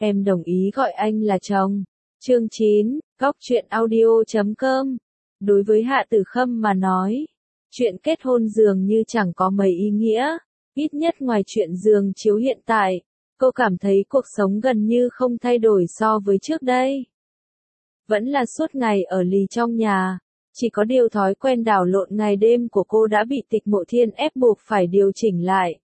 Em đồng ý gọi anh là chồng. Chương 9, Góc truyện audio.com. Đối với Hạ Tử Khâm mà nói, chuyện kết hôn dường như chẳng có mấy ý nghĩa, ít nhất ngoài chuyện giường chiếu hiện tại, cô cảm thấy cuộc sống gần như không thay đổi so với trước đây. Vẫn là suốt ngày ở lì trong nhà, chỉ có điều thói quen đảo lộn ngày đêm của cô đã bị Tịch Mộ Thiên ép buộc phải điều chỉnh lại.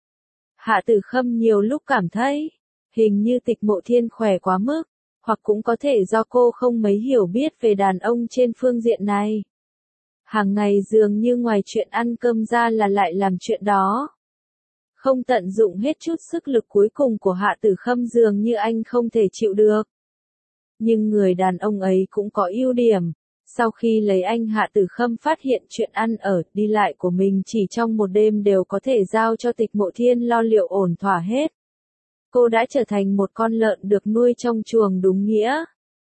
Hạ Tử Khâm nhiều lúc cảm thấy, hình như Tịch Mộ Thiên khỏe quá mức, hoặc cũng có thể do cô không mấy hiểu biết về đàn ông trên phương diện này. Hàng ngày dường như ngoài chuyện ăn cơm ra là lại làm chuyện đó. Không tận dụng hết chút sức lực cuối cùng của Hạ Tử Khâm dường như anh không thể chịu được. Nhưng người đàn ông ấy cũng có ưu điểm. Sau khi lấy anh, Hạ Tử Khâm phát hiện chuyện ăn ở, đi lại của mình chỉ trong một đêm đều có thể giao cho Tịch Mộ Thiên lo liệu ổn thỏa hết. Cô đã trở thành một con lợn được nuôi trong chuồng đúng nghĩa.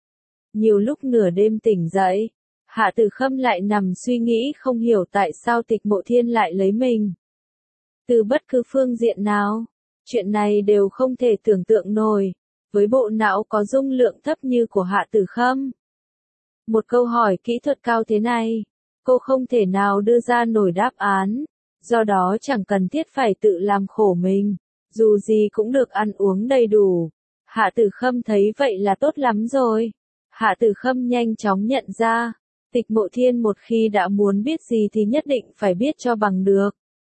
Nhiều lúc nửa đêm tỉnh dậy, Hạ Tử Khâm lại nằm suy nghĩ không hiểu tại sao Tịch Mộ Thiên lại lấy mình. Từ bất cứ phương diện nào, chuyện này đều không thể tưởng tượng nổi, với bộ não có dung lượng thấp như của Hạ Tử Khâm. Một câu hỏi kỹ thuật cao thế này, cô không thể nào đưa ra nổi đáp án, do đó chẳng cần thiết phải tự làm khổ mình, dù gì cũng được ăn uống đầy đủ. Hạ Tử Khâm thấy vậy là tốt lắm rồi. Hạ Tử Khâm nhanh chóng nhận ra, Tịch Mộ Thiên một khi đã muốn biết gì thì nhất định phải biết cho bằng được.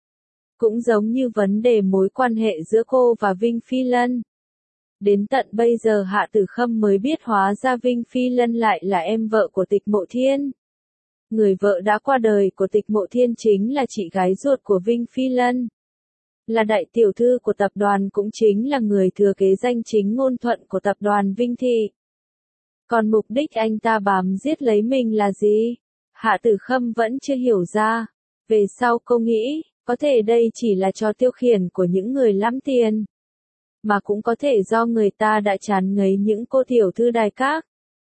Cũng giống như vấn đề mối quan hệ giữa cô và Vinh Phi Lân. Đến tận bây giờ Hạ Tử Khâm mới biết hóa ra Vinh Phi Lân lại là em vợ của Tịch Mộ Thiên. Người vợ đã qua đời của Tịch Mộ Thiên chính là chị gái ruột của Vinh Phi Lân. Là đại tiểu thư của tập đoàn, cũng chính là người thừa kế danh chính ngôn thuận của tập đoàn Vinh Thị. Còn mục đích anh ta bám giết lấy mình là gì? Hạ Tử Khâm vẫn chưa hiểu ra. Về sau cô nghĩ, có thể đây chỉ là trò tiêu khiển của những người lắm tiền. Mà cũng có thể do người ta đã chán ngấy những cô tiểu thư đài các.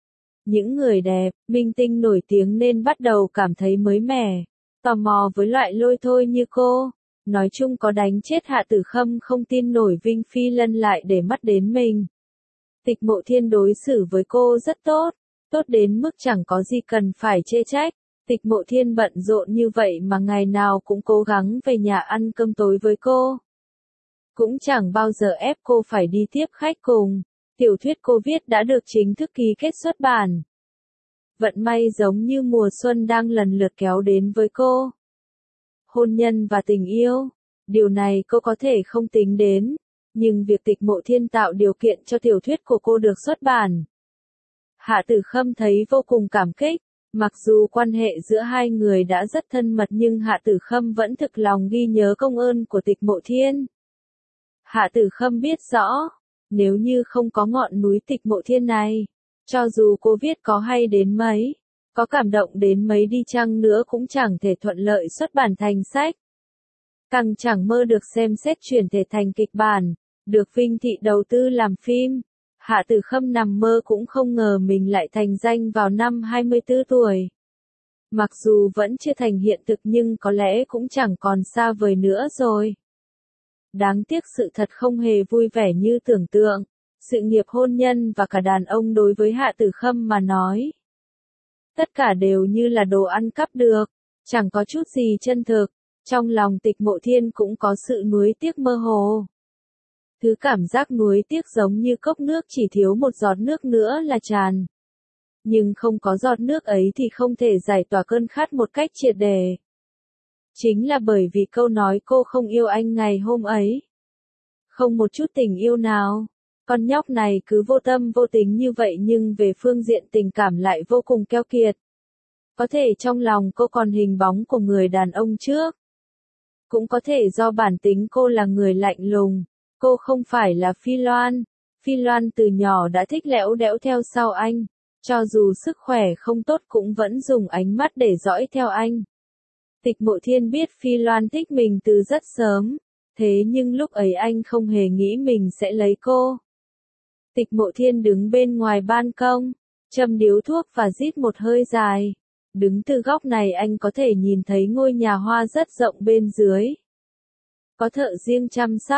Những người đẹp, minh tinh nổi tiếng nên bắt đầu cảm thấy mới mẻ, tò mò với loại lôi thôi như cô. Nói chung có đánh chết Hạ Tử Khâm không tin nổi Vinh Phi Lân lại để mắt đến mình. Tịch Mộ Thiên đối xử với cô rất tốt, tốt đến mức chẳng có gì cần phải chê trách. Tịch Mộ Thiên bận rộn như vậy mà ngày nào cũng cố gắng về nhà ăn cơm tối với cô. Cũng chẳng bao giờ ép cô phải đi tiếp khách cùng. Tiểu thuyết cô viết đã được chính thức ký kết xuất bản. Vận may giống như mùa xuân đang lần lượt kéo đến với cô. Hôn nhân và tình yêu, điều này cô có thể không tính đến, nhưng việc Tịch Mộ Thiên tạo điều kiện cho tiểu thuyết của cô được xuất bản. Hạ Tử Khâm thấy vô cùng cảm kích, mặc dù quan hệ giữa hai người đã rất thân mật nhưng Hạ Tử Khâm vẫn thực lòng ghi nhớ công ơn của Tịch Mộ Thiên. Hạ Tử Khâm biết rõ, nếu như không có ngọn núi Tịch Mộ Thiên này, cho dù cô viết có hay đến mấy, có cảm động đến mấy đi chăng nữa cũng chẳng thể thuận lợi xuất bản thành sách. Càng chẳng mơ được xem xét chuyển thể thành kịch bản, được Vinh Thị đầu tư làm phim. Hạ Tử Khâm nằm mơ cũng không ngờ mình lại thành danh vào năm 24 tuổi. Mặc dù vẫn chưa thành hiện thực nhưng có lẽ cũng chẳng còn xa vời nữa rồi. Đáng tiếc sự thật không hề vui vẻ như tưởng tượng. Sự nghiệp hôn nhân và cả đàn ông đối với Hạ Tử Khâm mà nói, tất cả đều như là đồ ăn cắp được, chẳng có chút gì chân thực. Trong lòng Tịch Mộ Thiên cũng có sự nuối tiếc mơ hồ. Thứ cảm giác nuối tiếc giống như cốc nước chỉ thiếu một giọt nước nữa là tràn. Nhưng không có giọt nước ấy thì không thể giải tỏa cơn khát một cách triệt để. Chính là bởi vì câu nói cô không yêu anh ngày hôm ấy. Không một chút tình yêu nào. Con nhóc này cứ vô tâm vô tính như vậy nhưng về phương diện tình cảm lại vô cùng keo kiệt. Có thể trong lòng cô còn hình bóng của người đàn ông trước. Cũng có thể do bản tính cô là người lạnh lùng. Cô không phải là Phi Loan. Phi Loan từ nhỏ đã thích lẽo đẽo theo sau anh. Cho dù sức khỏe không tốt cũng vẫn dùng ánh mắt để dõi theo anh. Tịch Mộ Thiên biết Phi Loan thích mình từ rất sớm. Thế nhưng lúc ấy anh không hề nghĩ mình sẽ lấy cô. Tịch Mộ Thiên đứng bên ngoài ban công, châm điếu thuốc và rít một hơi dài. Đứng từ góc này anh có thể nhìn thấy ngôi nhà hoa rất rộng bên dưới. Có thợ riêng chăm sóc,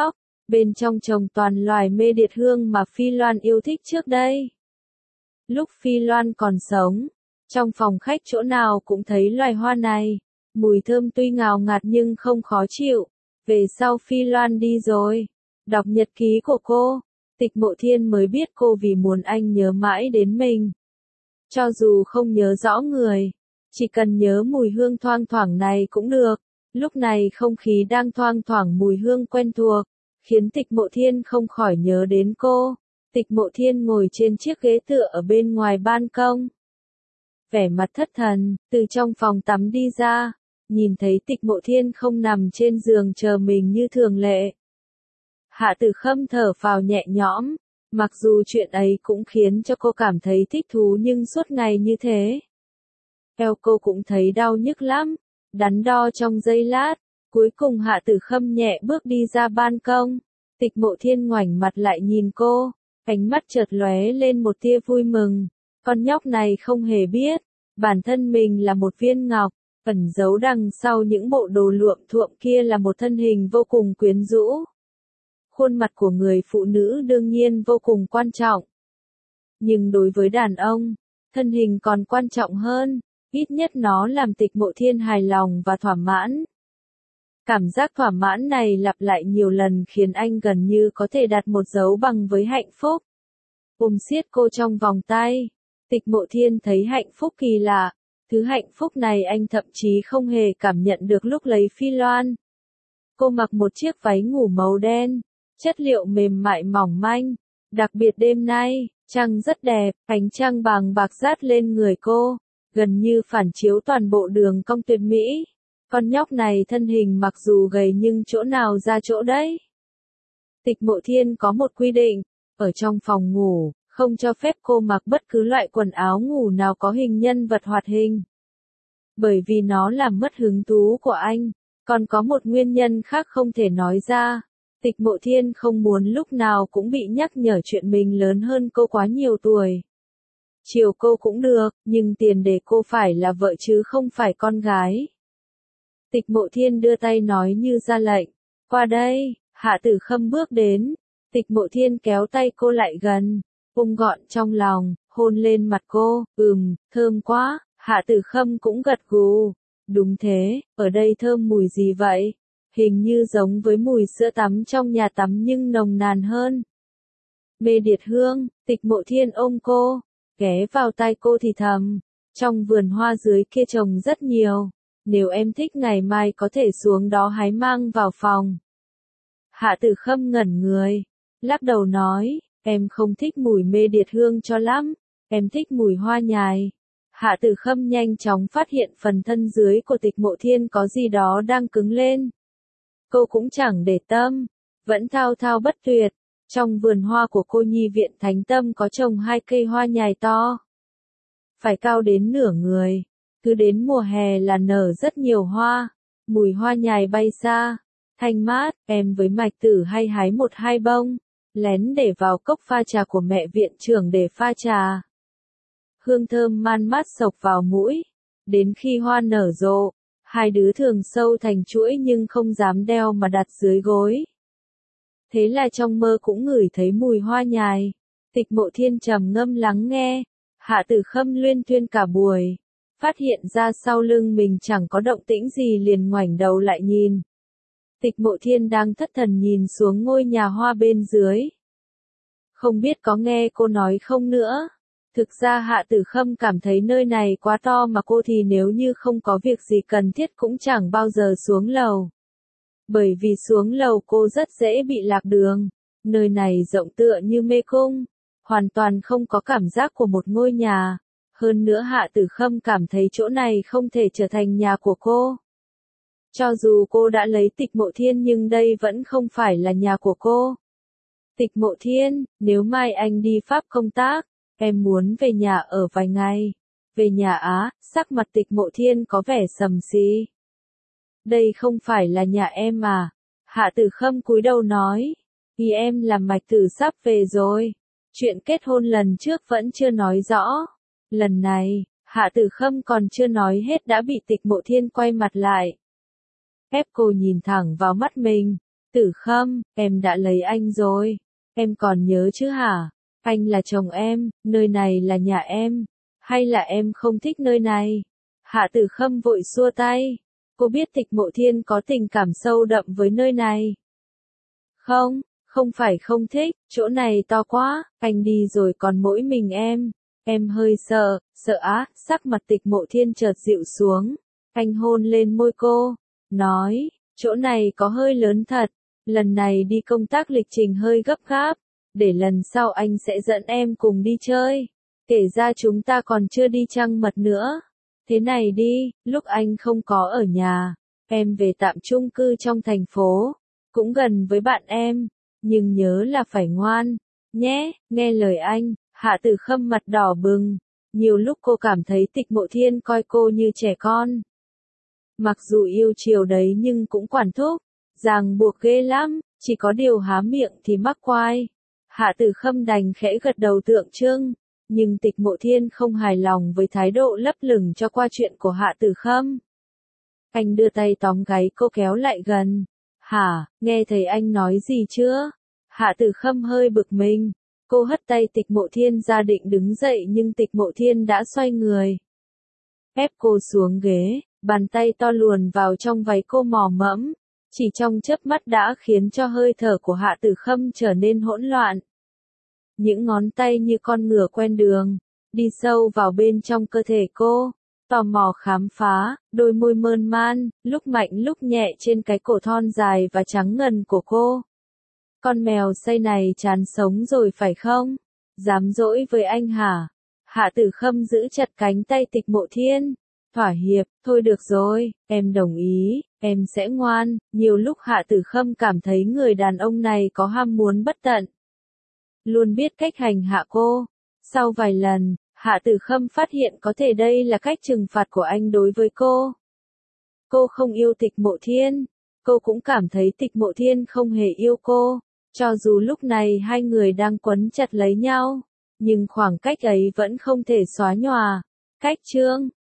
Bên trong trồng toàn loài mê điệt hương mà Phi Loan yêu thích trước đây. Lúc Phi Loan còn sống, trong phòng khách chỗ nào cũng thấy loài hoa này. Mùi thơm tuy ngào ngạt nhưng không khó chịu. Về sau Phi Loan đi rồi, đọc nhật ký của cô, Tịch Mộ Thiên mới biết cô vì muốn anh nhớ mãi đến mình. Cho dù không nhớ rõ người, chỉ cần nhớ mùi hương thoang thoảng này cũng được. Lúc này không khí đang thoang thoảng mùi hương quen thuộc, khiến Tịch Mộ Thiên không khỏi nhớ đến cô. Tịch Mộ Thiên ngồi trên chiếc ghế tựa ở bên ngoài ban công. Vẻ mặt thất thần, từ trong phòng tắm đi ra, nhìn thấy Tịch Mộ Thiên không nằm trên giường chờ mình như thường lệ. Hạ Tử Khâm thở phào nhẹ nhõm, mặc dù chuyện ấy cũng khiến cho cô cảm thấy thích thú nhưng suốt ngày như thế. Eo cô cũng thấy đau nhức lắm, đắn đo trong giây lát, cuối cùng Hạ Tử Khâm nhẹ bước đi ra ban công. Tịch Mộ Thiên ngoảnh mặt lại nhìn cô, ánh mắt chợt lóe lên một tia vui mừng. Con nhóc này không hề biết, bản thân mình là một viên ngọc, ẩn giấu đằng sau những bộ đồ luộm thuộm kia là một thân hình vô cùng quyến rũ. Khuôn mặt của người phụ nữ đương nhiên vô cùng quan trọng. Nhưng đối với đàn ông, thân hình còn quan trọng hơn, ít nhất nó làm Tịch Mộ Thiên hài lòng và thỏa mãn. Cảm giác thỏa mãn này lặp lại nhiều lần khiến anh gần như có thể đặt một dấu bằng với hạnh phúc. Ôm siết cô trong vòng tay, Tịch Mộ Thiên thấy hạnh phúc kỳ lạ. Thứ hạnh phúc này anh thậm chí không hề cảm nhận được lúc lấy Phi Loan. Cô mặc một chiếc váy ngủ màu đen, chất liệu mềm mại mỏng manh. Đặc biệt đêm nay, trăng rất đẹp, ánh trăng vàng bạc rát lên người cô, gần như phản chiếu toàn bộ đường cong tuyệt mỹ. Con nhóc này thân hình mặc dù gầy nhưng chỗ nào ra chỗ đấy. Tịch Mộ Thiên có một quy định, ở trong phòng ngủ, không cho phép cô mặc bất cứ loại quần áo ngủ nào có hình nhân vật hoạt hình. Bởi vì nó làm mất hứng thú của anh, còn có một nguyên nhân khác không thể nói ra. Tịch Mộ Thiên không muốn lúc nào cũng bị nhắc nhở chuyện mình lớn hơn cô quá nhiều tuổi. Chiều cô cũng được, nhưng tiền để cô phải là vợ chứ không phải con gái. Tịch Mộ Thiên đưa tay nói như ra lệnh. Qua đây, Hạ Tử Khâm bước đến. Tịch Mộ Thiên kéo tay cô lại gần, ôm gọn trong lòng, hôn lên mặt cô. Thơm quá. Hạ Tử Khâm cũng gật gù. Đúng thế, ở đây thơm mùi gì vậy? Hình như giống với mùi sữa tắm trong nhà tắm nhưng nồng nàn hơn. Mê điệt hương. Tịch Mộ Thiên ôm cô, ghé vào tai cô thì thầm. Trong vườn hoa dưới kia trồng rất nhiều. Nếu em thích ngày mai có thể xuống đó hái mang vào phòng. Hạ Tử Khâm ngẩn người, lắc đầu nói, em không thích mùi mê điệt hương cho lắm, em thích mùi hoa nhài. Hạ Tử Khâm nhanh chóng phát hiện phần thân dưới của Tịch Mộ Thiên có gì đó đang cứng lên. Cô cũng chẳng để tâm, vẫn thao thao bất tuyệt. Trong vườn hoa của cô nhi viện Thánh Tâm có trồng 2 cây hoa nhài to. Phải cao đến nửa người. Cứ đến mùa hè là nở rất nhiều hoa. Mùi hoa nhài bay xa, thanh mát, em với Mạch Tử hay hái 1-2 bông, lén để vào cốc pha trà của mẹ viện trưởng để pha trà. Hương thơm man mát xộc vào mũi. Đến khi hoa nở rộ, hai đứa thường sâu thành chuỗi nhưng không dám đeo mà đặt dưới gối. Thế là trong mơ cũng ngửi thấy mùi hoa nhài. Tịch Mộ Thiên trầm ngâm lắng nghe. Hạ Tử Khâm luyên thuyên cả buổi. Phát hiện ra sau lưng mình chẳng có động tĩnh gì liền ngoảnh đầu lại nhìn. Tịch Mộ Thiên đang thất thần nhìn xuống ngôi nhà hoa bên dưới. Không biết có nghe cô nói không nữa. Thực ra Hạ Tử Khâm cảm thấy nơi này quá to mà cô thì nếu như không có việc gì cần thiết cũng chẳng bao giờ xuống lầu. Bởi vì xuống lầu cô rất dễ bị lạc đường. Nơi này rộng tựa như mê cung, hoàn toàn không có cảm giác của một ngôi nhà. Hơn nữa Hạ Tử Khâm cảm thấy chỗ này không thể trở thành nhà của cô. Cho dù cô đã lấy Tịch Mộ Thiên nhưng đây vẫn không phải là nhà của cô. Tịch Mộ Thiên, nếu mai anh đi Pháp công tác, em muốn về nhà ở vài ngày. Về nhà á, sắc mặt Tịch Mộ Thiên có vẻ sầm xí. Đây không phải là nhà em mà. Hạ Tử Khâm cúi đầu nói. Vì em làm Mạch Tử sắp về rồi. Chuyện kết hôn lần trước vẫn chưa nói rõ. Lần này, Hạ Tử Khâm còn chưa nói hết đã bị Tịch Mộ Thiên quay mặt lại. Ép cô nhìn thẳng vào mắt mình. Tử Khâm, em đã lấy anh rồi. Em còn nhớ chứ hả? Anh là chồng em, nơi này là nhà em. Hay là em không thích nơi này? Hạ Tử Khâm vội xua tay. Cô biết Tịch Mộ Thiên có tình cảm sâu đậm với nơi này. Không, không phải không thích, chỗ này to quá, anh đi rồi còn mỗi mình em. Em hơi sợ, sợ á, sắc mặt Tịch Mộ Thiên chợt dịu xuống. Anh hôn lên môi cô, nói, chỗ này có hơi lớn thật, lần này đi công tác lịch trình hơi gấp gáp, để lần sau anh sẽ dẫn em cùng đi chơi. Kể ra chúng ta còn chưa đi trăng mật nữa. Thế này đi, lúc anh không có ở nhà, em về tạm chung cư trong thành phố, cũng gần với bạn em, nhưng nhớ là phải ngoan, nhé, nghe lời anh. Hạ Tử Khâm mặt đỏ bừng, nhiều lúc cô cảm thấy Tịch Mộ Thiên coi cô như trẻ con. Mặc dù yêu chiều đấy nhưng cũng quản thúc, ràng buộc ghê lắm, chỉ có điều há miệng thì mắc quai. Hạ Tử Khâm đành khẽ gật đầu tượng trưng, nhưng Tịch Mộ Thiên không hài lòng với thái độ lấp lửng cho qua chuyện của Hạ Tử Khâm. Anh đưa tay tóm gáy cô kéo lại gần. Hả, nghe thấy anh nói gì chưa? Hạ Tử Khâm hơi bực mình. Cô hất tay Tịch Mộ Thiên ra định đứng dậy nhưng Tịch Mộ Thiên đã xoay người. Ép cô xuống ghế, bàn tay to luồn vào trong váy cô mò mẫm, chỉ trong chớp mắt đã khiến cho hơi thở của Hạ Tử Khâm trở nên hỗn loạn. Những ngón tay như con ngựa quen đường, đi sâu vào bên trong cơ thể cô, tò mò khám phá, đôi môi mơn man, lúc mạnh lúc nhẹ trên cái cổ thon dài và trắng ngần của cô. Con mèo say này chán sống rồi phải không? Dám dỗi với anh hả? Hạ Tử Khâm giữ chặt cánh tay Tịch Mộ Thiên. Thỏa hiệp, thôi được rồi, em đồng ý, em sẽ ngoan. Nhiều lúc Hạ Tử Khâm cảm thấy người đàn ông này có ham muốn bất tận. Luôn biết cách hành hạ cô. Sau vài lần, Hạ Tử Khâm phát hiện có thể đây là cách trừng phạt của anh đối với cô. Cô không yêu Tịch Mộ Thiên. Cô cũng cảm thấy Tịch Mộ Thiên không hề yêu cô. Cho dù lúc này hai người đang quấn chặt lấy nhau, nhưng khoảng cách ấy vẫn không thể xóa nhòa. Cách chương